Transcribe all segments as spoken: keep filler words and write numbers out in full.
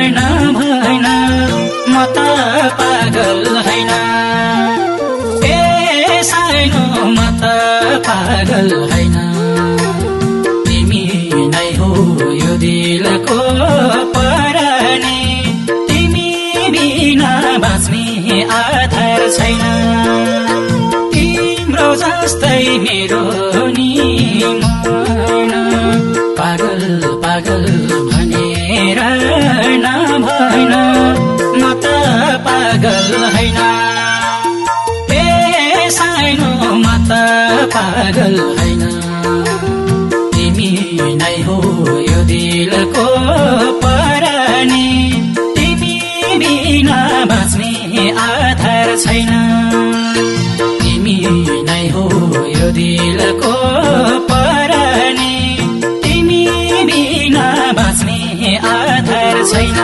नभएन म त पागल होइन ए सानो म त पागल होइन तिमी नै हो यो दिलको परानी तिमी बिना बाँच्ने आधार छैन तिम्रो जस्तै मेरो नि मन पागल पागल भनेर नभएन म त पागल होइन ए सानो म त पागल होइन तिमी नै हो यो दिलको परानी तिमी बिना बाँच्ने आधार छैन तिमी नै हो यो दिलको परानी तिमी बिना बाँच्ने आधार छैन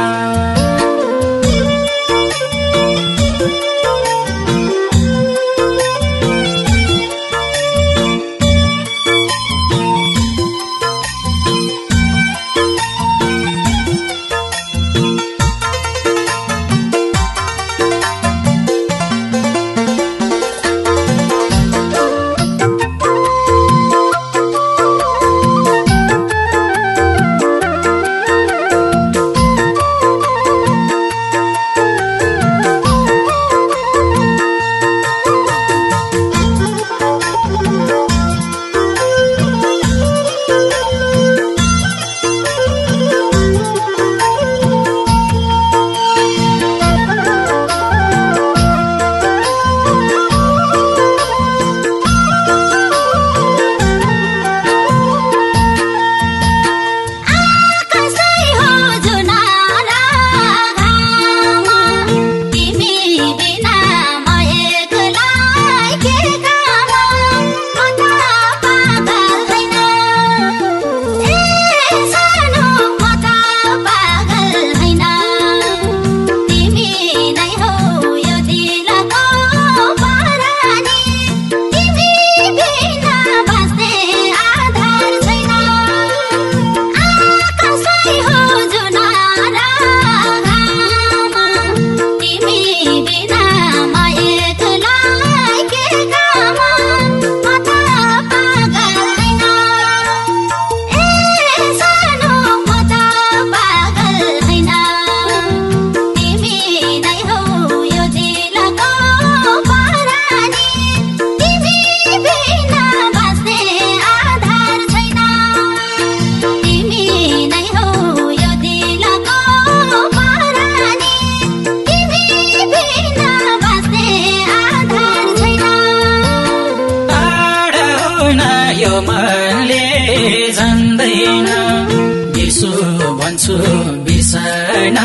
बिर्सन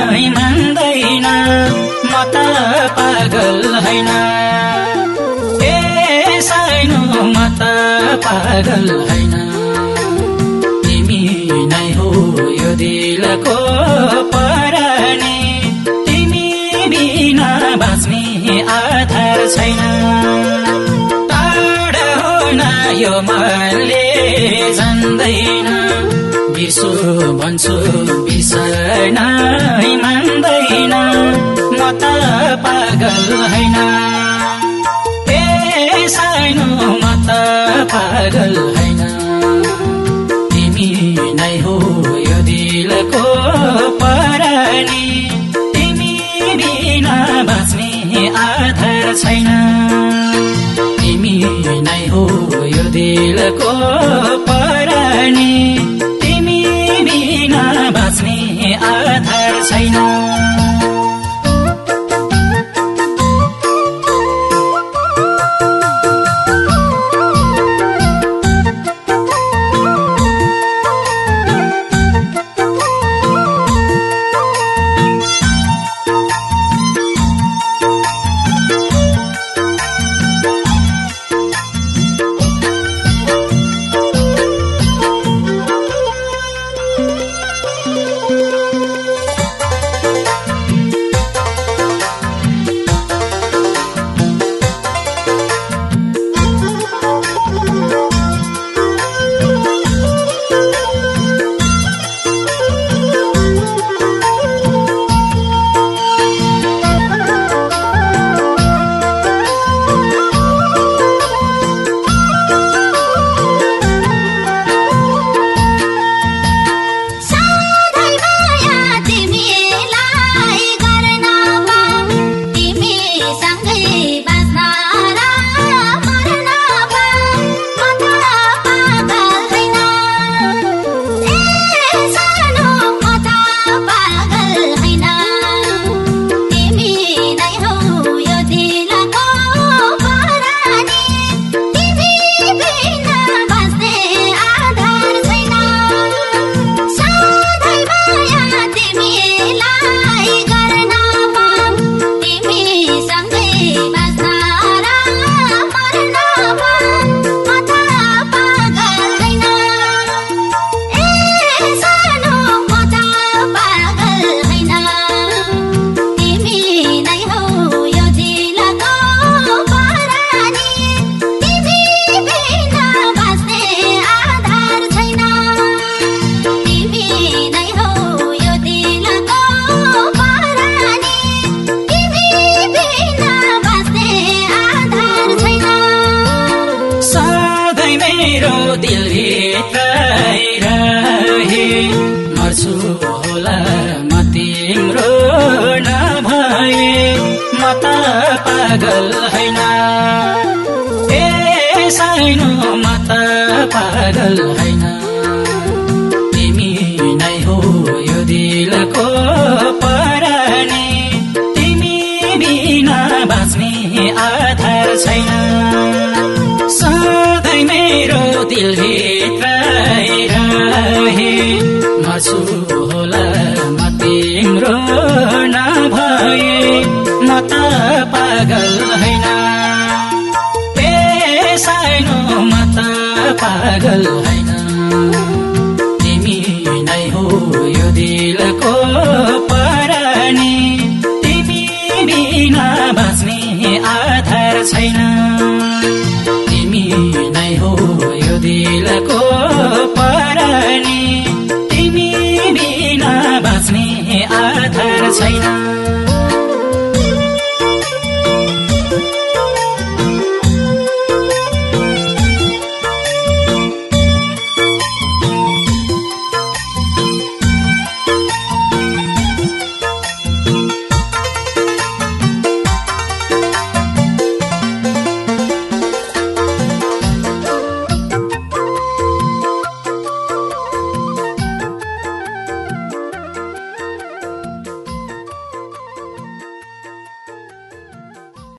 मान्दैन म त पागल होइन ए सानो म त पागल होइन तिमी नै हो यो दिलको परानी तिमी बिना बाँच्ने आधार छैन टाढा हुन यो मनले जान्दैन बिर्सु भन्छु बिर्सन मान्दैन म त पागल होइन ए सानो म त पागल होइन तिमी नै हो यो दिलको परानी तिमी बिना बाँच्ने आधार छैन तिमी नै हो यो दिलको परानी बिना बाँच्ने आधार छैन पागल होइन ए साइनो म त पागल होइन तिमी नै हो यो दिलको परानी तिमी बिना बाँच्ने आधार छैन सधैँ मेरो दिलभित्र रहे मर्छु होला म तिम्रो नभए म त पागल होइन ए साइनो म त पागल होइन तिमी नै हो यो दिलको परानी तिमी बिना बाँच्ने आधार छैन तिमी नै हो यो दिलको परानी तिमी बिना बाँच्ने आधार छैन